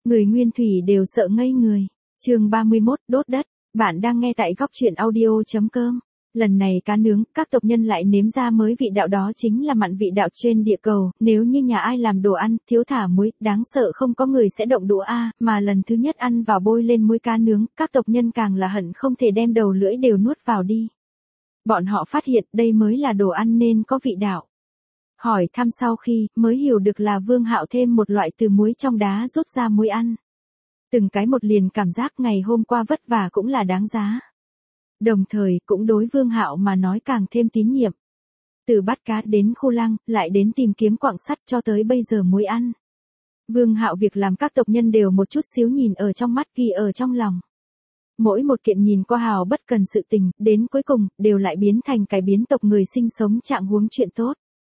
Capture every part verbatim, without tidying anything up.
Người Nguyên Thủy đều sợ ngây người. Chương ba mươi mốt, đốt đất. Bạn đang nghe tại góc truyện audio chấm com. Lần này cá nướng, các tộc nhân lại nếm ra mới vị đạo, đó chính là mặn vị đạo trên địa cầu. Nếu như nhà ai làm đồ ăn, thiếu thả muối, đáng sợ không có người sẽ động đũa a, mà lần thứ nhất ăn vào bôi lên muối cá nướng, các tộc nhân càng là hận không thể đem đầu lưỡi đều nuốt vào đi. Bọn họ phát hiện đây mới là đồ ăn nên có vị đạo. Hỏi thăm sau khi, mới hiểu được là Vương Hạo thêm một loại từ muối trong đá rút ra muối ăn. Từng cái một liền cảm giác ngày hôm qua vất vả cũng là đáng giá. Đồng thời cũng đối Vương Hạo mà nói càng thêm tín nhiệm. Từ bắt cá đến khu lăng, lại đến tìm kiếm quặng sắt cho tới bây giờ muối ăn. Vương Hạo việc làm các tộc nhân đều một chút xíu nhìn ở trong mắt, ghi ở trong lòng. Mỗi một kiện nhìn qua hào bất cần sự tình, đến cuối cùng, đều lại biến thành cái biến tộc người sinh sống trạng huống chuyện tốt.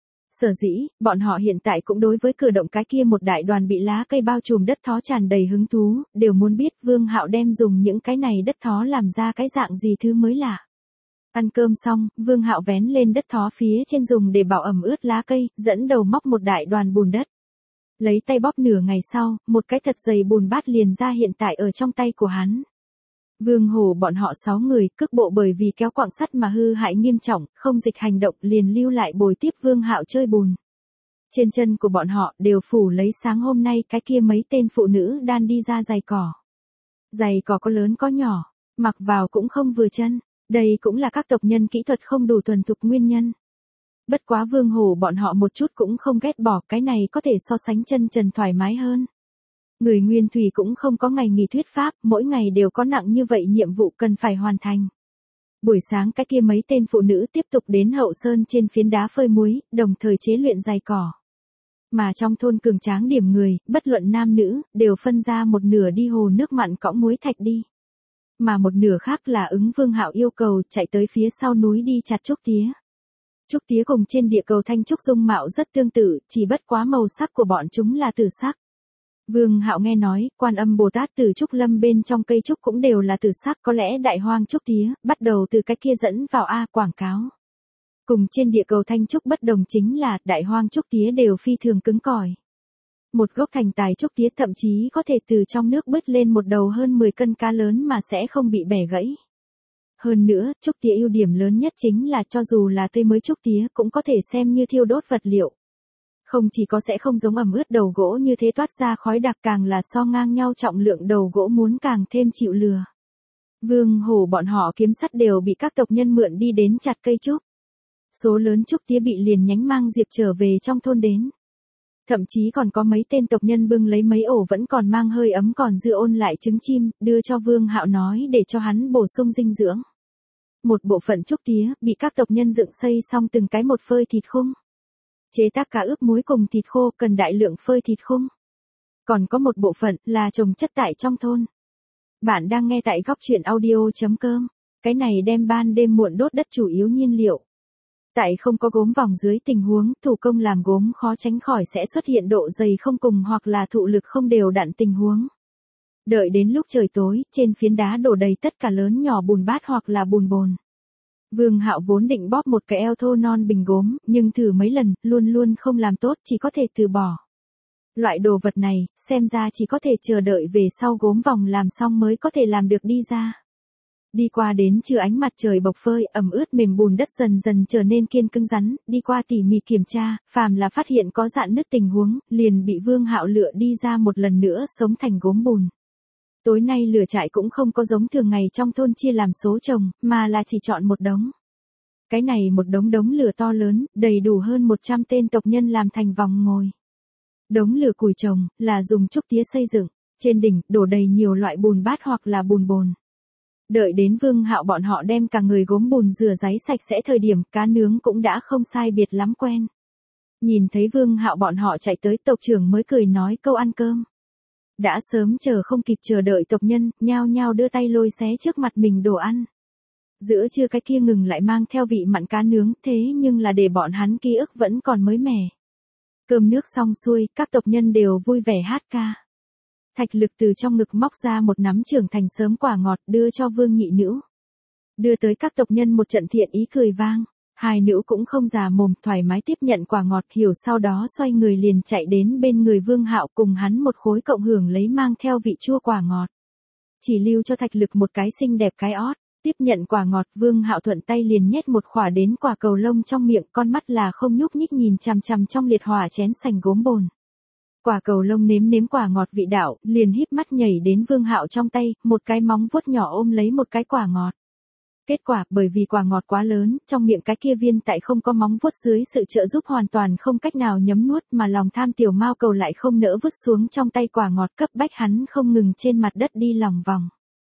Sở dĩ, bọn họ hiện tại cũng đối với cử động cái kia một đại đoàn bị lá cây bao trùm đất thó tràn đầy hứng thú, đều muốn biết Vương Hạo đem dùng những cái này đất thó làm ra cái dạng gì thứ mới lạ. Ăn cơm xong, Vương Hạo vén lên đất thó phía trên dùng để bảo ẩm ướt lá cây, dẫn đầu móc một đại đoàn bùn đất. Lấy tay bóp nửa ngày sau, một cái thật dày bùn bát liền ra hiện tại ở trong tay của hắn. Vương Hổ bọn họ sáu người, cước bộ bởi vì kéo quặng sắt mà hư hại nghiêm trọng, không dịch hành động, liền lưu lại bồi tiếp Vương Hạo chơi bùn. Trên chân của bọn họ đều phủ lấy sáng hôm nay cái kia mấy tên phụ nữ đan đi ra giày cỏ. Giày cỏ có lớn có nhỏ, mặc vào cũng không vừa chân, đây cũng là các tộc nhân kỹ thuật không đủ thuần thục nguyên nhân. Bất quá Vương Hổ bọn họ một chút cũng không ghét bỏ, cái này có thể so sánh chân trần thoải mái hơn. Người Nguyên Thủy cũng không có ngày nghỉ thuyết pháp, mỗi ngày đều có nặng như vậy nhiệm vụ cần phải hoàn thành. Buổi sáng cái kia mấy tên phụ nữ tiếp tục đến hậu sơn trên phiến đá phơi muối, đồng thời chế luyện giày cỏ. Mà trong thôn cường tráng điểm người, bất luận nam nữ, đều phân ra một nửa đi hồ nước mặn cõng muối thạch đi. Mà một nửa khác là ứng Vương Hạo yêu cầu chạy tới phía sau núi đi chặt trúc tía. Trúc tía cùng trên địa cầu thanh trúc dung mạo rất tương tự, chỉ bất quá màu sắc của bọn chúng là tử sắc. Vương Hạo nghe nói, Quan Âm Bồ Tát từ trúc lâm bên trong cây trúc cũng đều là tử sắc, có lẽ đại hoang trúc tía, bắt đầu từ cái kia dẫn vào A quảng cáo. Cùng trên địa cầu thanh trúc bất đồng chính là, đại hoang trúc tía đều phi thường cứng cỏi. Một gốc thành tài trúc tía thậm chí có thể từ trong nước bứt lên một đầu hơn mười cân cá lớn mà sẽ không bị bẻ gãy. Hơn nữa, trúc tía ưu điểm lớn nhất chính là cho dù là tươi mới trúc tía cũng có thể xem như thiêu đốt vật liệu. Không chỉ có sẽ không giống ẩm ướt đầu gỗ như thế toát ra khói đặc, càng là so ngang nhau trọng lượng đầu gỗ muốn càng thêm chịu lừa. Vương Hổ bọn họ kiếm sắt đều bị các tộc nhân mượn đi đến chặt cây trúc. Số lớn trúc tía bị liền nhánh mang diệp trở về trong thôn đến. Thậm chí còn có mấy tên tộc nhân bưng lấy mấy ổ vẫn còn mang hơi ấm còn dư ôn lại trứng chim, đưa cho Vương Hạo nói để cho hắn bổ sung dinh dưỡng. Một bộ phận trúc tía, bị các tộc nhân dựng xây xong từng cái một phơi thịt khung. Chế tác cá ướp muối cùng thịt khô cần đại lượng phơi thịt khung. Còn có một bộ phận là trồng chất tại trong thôn. Bạn đang nghe tại góc truyện audio chấm com. Cái này đem ban đêm muộn đốt đất chủ yếu nhiên liệu. Tại không có gốm vòng dưới tình huống thủ công làm gốm khó tránh khỏi sẽ xuất hiện độ dày không cùng hoặc là thụ lực không đều đặn tình huống. Đợi đến lúc trời tối, trên phiến đá đổ đầy tất cả lớn nhỏ bùn bát hoặc là bùn bồn. Vương Hạo vốn định bóp một cái eo thô non bình gốm, nhưng thử mấy lần, luôn luôn không làm tốt, chỉ có thể từ bỏ. Loại đồ vật này, xem ra chỉ có thể chờ đợi về sau gốm vòng làm xong mới có thể làm được đi ra. Đi qua đến trưa ánh mặt trời bộc phơi, ẩm ướt mềm bùn đất dần dần trở nên kiên cứng rắn, đi qua tỉ mỉ kiểm tra, phàm là phát hiện có rạn nứt tình huống, liền bị Vương Hạo lựa đi ra một lần nữa sống thành gốm bùn. Tối nay lửa trại cũng không có giống thường ngày trong thôn chia làm số chồng, mà là chỉ chọn một đống. Cái này một đống đống lửa to lớn, đầy đủ hơn một trăm tên tộc nhân làm thành vòng ngồi. Đống lửa củi trồng, là dùng trúc tía xây dựng, trên đỉnh, đổ đầy nhiều loại bùn bát hoặc là bùn bồn. Đợi đến Vương Hạo bọn họ đem cả người gốm bùn rửa ráy sạch sẽ thời điểm, cá nướng cũng đã không sai biệt lắm quen. Nhìn thấy Vương Hạo bọn họ chạy tới, tộc trưởng mới cười nói câu ăn cơm. Đã sớm chờ không kịp chờ đợi tộc nhân, nhao nhao đưa tay lôi xé trước mặt mình đồ ăn. Giữa trưa cái kia ngừng lại mang theo vị mặn cá nướng, thế nhưng là để bọn hắn ký ức vẫn còn mới mẻ. Cơm nước xong xuôi, các tộc nhân đều vui vẻ hát ca. Thạch Lực từ trong ngực móc ra một nắm trưởng thành sớm quả ngọt đưa cho Vương Nhị Nữ. Đưa tới các tộc nhân một trận thiện ý cười vang. Hai nữ cũng không già mồm, thoải mái tiếp nhận quả ngọt, hiểu sau đó xoay người liền chạy đến bên người Vương Hạo cùng hắn một khối cộng hưởng lấy mang theo vị chua quả ngọt. Chỉ lưu cho Thạch Lực một cái xinh đẹp cái ót, tiếp nhận quả ngọt, Vương Hạo thuận tay liền nhét một khỏa đến quả cầu lông trong miệng, con mắt là không nhúc nhích nhìn chằm chằm trong liệt hỏa chén sành gốm bồn. Quả cầu lông nếm nếm quả ngọt vị đạo, liền híp mắt nhảy đến Vương Hạo trong tay, một cái móng vuốt nhỏ ôm lấy một cái quả ngọt. Kết quả, bởi vì quả ngọt quá lớn, trong miệng cái kia viên tại không có móng vuốt dưới sự trợ giúp hoàn toàn không cách nào nhấm nuốt, mà lòng tham tiểu mao cầu lại không nỡ vứt xuống trong tay quả ngọt, cấp bách hắn không ngừng trên mặt đất đi lòng vòng.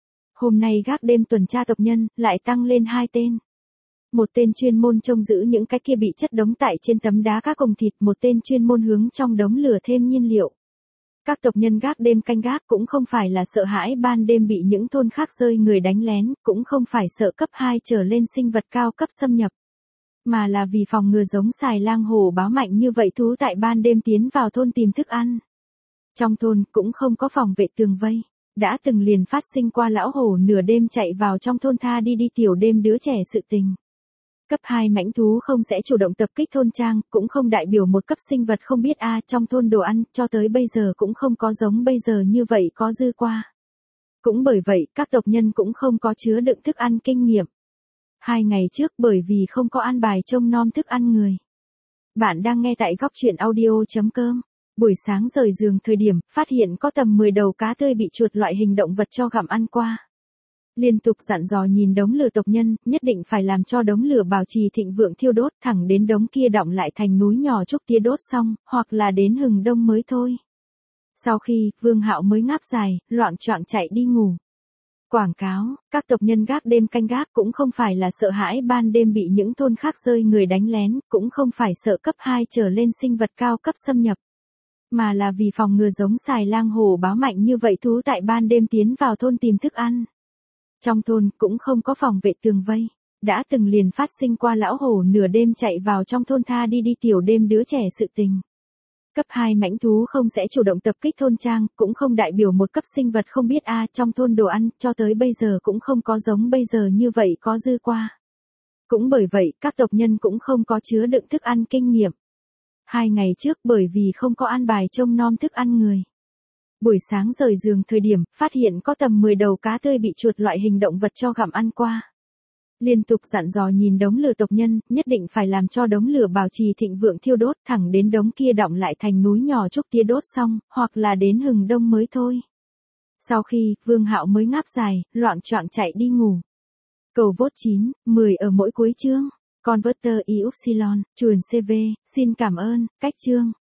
Hôm nay gác đêm tuần tra tộc nhân, lại tăng lên hai tên. Một tên chuyên môn trông giữ những cái kia bị chất đống tại trên tấm đá các cồng thịt, một tên chuyên môn hướng trong đống lửa thêm nhiên liệu. Các tộc nhân gác đêm canh gác cũng không phải là sợ hãi ban đêm bị những thôn khác rơi người đánh lén, cũng không phải sợ cấp hai trở lên sinh vật cao cấp xâm nhập. Mà là vì phòng ngừa giống xài lang hổ báo mạnh như vậy thú tại ban đêm tiến vào thôn tìm thức ăn. Trong thôn cũng không có phòng vệ tường vây. Đã từng liền phát sinh qua lão hổ nửa đêm chạy vào trong thôn tha đi đi tiểu đêm đứa trẻ sự tình. Cấp hai mãnh thú không sẽ chủ động tập kích thôn trang, cũng không đại biểu một cấp sinh vật không biết a trong thôn đồ ăn, cho tới bây giờ cũng không có giống bây giờ như vậy có dư qua. Cũng bởi vậy, các tộc nhân cũng không có chứa đựng thức ăn kinh nghiệm. Hai ngày trước bởi vì không có an bài trông nom thức ăn người. Bạn đang nghe tại góc truyện audio.com. Buổi sáng rời giường thời điểm, phát hiện có tầm mười đầu cá tươi bị chuột loại hình động vật cho gặm ăn qua. Liên tục dặn dò nhìn đống lửa tộc nhân, nhất định phải làm cho đống lửa bảo trì thịnh vượng thiêu đốt thẳng đến đống kia đọng lại thành núi nhỏ trúc tía đốt xong, hoặc là đến hừng đông mới thôi. Sau khi, Vương Hạo mới ngáp dài, loạng choạng chạy đi ngủ. Quảng cáo, các tộc nhân gác đêm canh gác cũng không phải là sợ hãi ban đêm bị những thôn khác rơi người đánh lén, cũng không phải sợ cấp hai trở lên sinh vật cao cấp xâm nhập. Mà là vì phòng ngừa giống xài lang hổ báo mạnh như vậy thú tại ban đêm tiến vào thôn tìm thức ăn. Trong thôn cũng không có phòng vệ tường vây. Đã từng liền phát sinh qua lão hổ nửa đêm chạy vào trong thôn tha đi đi tiểu đêm đứa trẻ sự tình. Cấp hai mãnh thú không sẽ chủ động tập kích thôn trang, cũng không đại biểu một cấp sinh vật không biết a trong thôn đồ ăn, cho tới bây giờ cũng không có giống bây giờ như vậy có dư qua. Cũng bởi vậy, các tộc nhân cũng không có chứa đựng thức ăn kinh nghiệm. Hai ngày trước bởi vì không có an bài trông nom thức ăn người. Buổi sáng rời giường thời điểm, phát hiện có tầm mười đầu cá tươi bị chuột loại hình động vật cho gặm ăn qua. Liên tục dặn dò nhìn đống lửa tộc nhân, nhất định phải làm cho đống lửa bảo trì thịnh vượng thiêu đốt thẳng đến đống kia đọng lại thành núi nhỏ trúc tía đốt xong, hoặc là đến hừng đông mới thôi. Sau khi, Vương Hạo mới ngáp dài, loạng choạng chạy đi ngủ. Cầu vote chín, mười ở mỗi cuối chương. Converter Y Upsilon, chuồn xê vê, xin cảm ơn, cách chương.